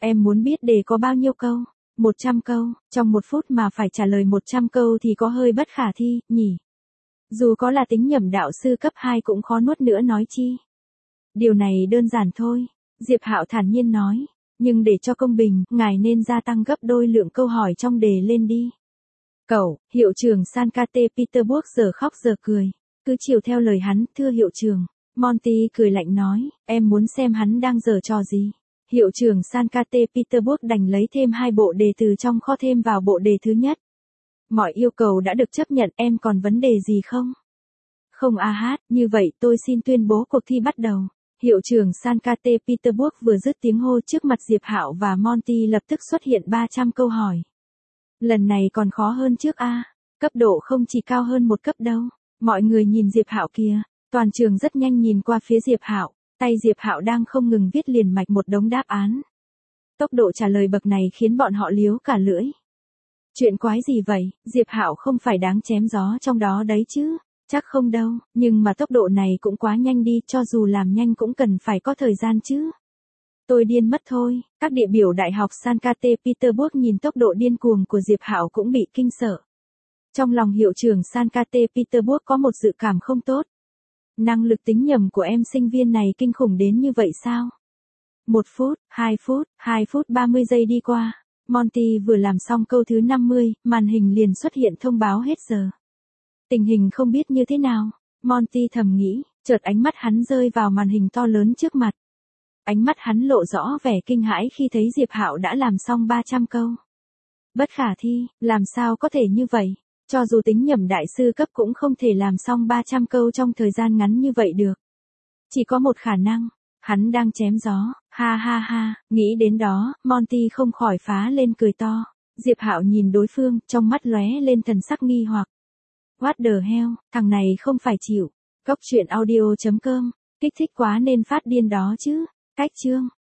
Em muốn biết đề có bao nhiêu câu? 100 câu, trong 1 phút mà phải trả lời 100 câu thì có hơi bất khả thi, nhỉ? Dù có là tính nhẩm đạo sư cấp 2 cũng khó nuốt nữa nói chi. Điều này đơn giản thôi, Diệp Hạo thản nhiên nói. Nhưng để cho công bình, ngài nên gia tăng gấp đôi lượng câu hỏi trong đề lên đi. Cậu, hiệu trưởng Sankate Peterburg giờ khóc giờ cười. Cứ chiều theo lời hắn, thưa hiệu trưởng. Monty cười lạnh nói, em muốn xem hắn đang giở trò gì. Hiệu trưởng Sankate Peterburg đành lấy thêm 2 bộ đề từ trong kho thêm vào bộ đề thứ nhất. Mọi yêu cầu đã được chấp nhận, em còn vấn đề gì không? Không như vậy tôi xin tuyên bố cuộc thi bắt đầu. Hiệu trưởng Sankate Peterburg vừa dứt tiếng hô trước mặt Diệp Hạo và Monty lập tức xuất hiện 300 câu hỏi. Lần này còn khó hơn trước cấp độ không chỉ cao hơn một cấp đâu. Mọi người nhìn Diệp Hạo kìa, toàn trường rất nhanh nhìn qua phía Diệp Hạo, tay Diệp Hạo đang không ngừng viết liền mạch một đống đáp án. Tốc độ trả lời bậc này khiến bọn họ liếu cả lưỡi. Chuyện quái gì vậy, Diệp Hạo không phải đáng chém gió trong đó đấy chứ? Chắc không đâu, nhưng mà tốc độ này cũng quá nhanh đi, cho dù làm nhanh cũng cần phải có thời gian chứ. Tôi điên mất thôi, các địa biểu đại học Sankate Peterburg nhìn tốc độ điên cuồng của Diệp Hạo cũng bị kinh sợ. Trong lòng hiệu trưởng Sankate Peterburg có một dự cảm không tốt. Năng lực tính nhầm của em sinh viên này kinh khủng đến như vậy sao? 1 phút, 2 phút, 2 phút 30 giây đi qua. Monty vừa làm xong câu thứ 50, màn hình liền xuất hiện thông báo hết giờ. Tình hình không biết như thế nào, Monty thầm nghĩ, chợt ánh mắt hắn rơi vào màn hình to lớn trước mặt. Ánh mắt hắn lộ rõ vẻ kinh hãi khi thấy Diệp Hạo đã làm xong 300 câu. Bất khả thi, làm sao có thể như vậy? Cho dù tính nhẩm đại sư cấp cũng không thể làm xong 300 câu trong thời gian ngắn như vậy được. Chỉ có một khả năng, hắn đang chém gió, ha, nghĩ đến đó, Monty không khỏi phá lên cười to. Diệp Hạo nhìn đối phương, trong mắt lóe lên thần sắc nghi hoặc. What the hell, thằng này không phải chịu. Cốc truyện audio.com, kích thích quá nên phát điên đó chứ. Cách chương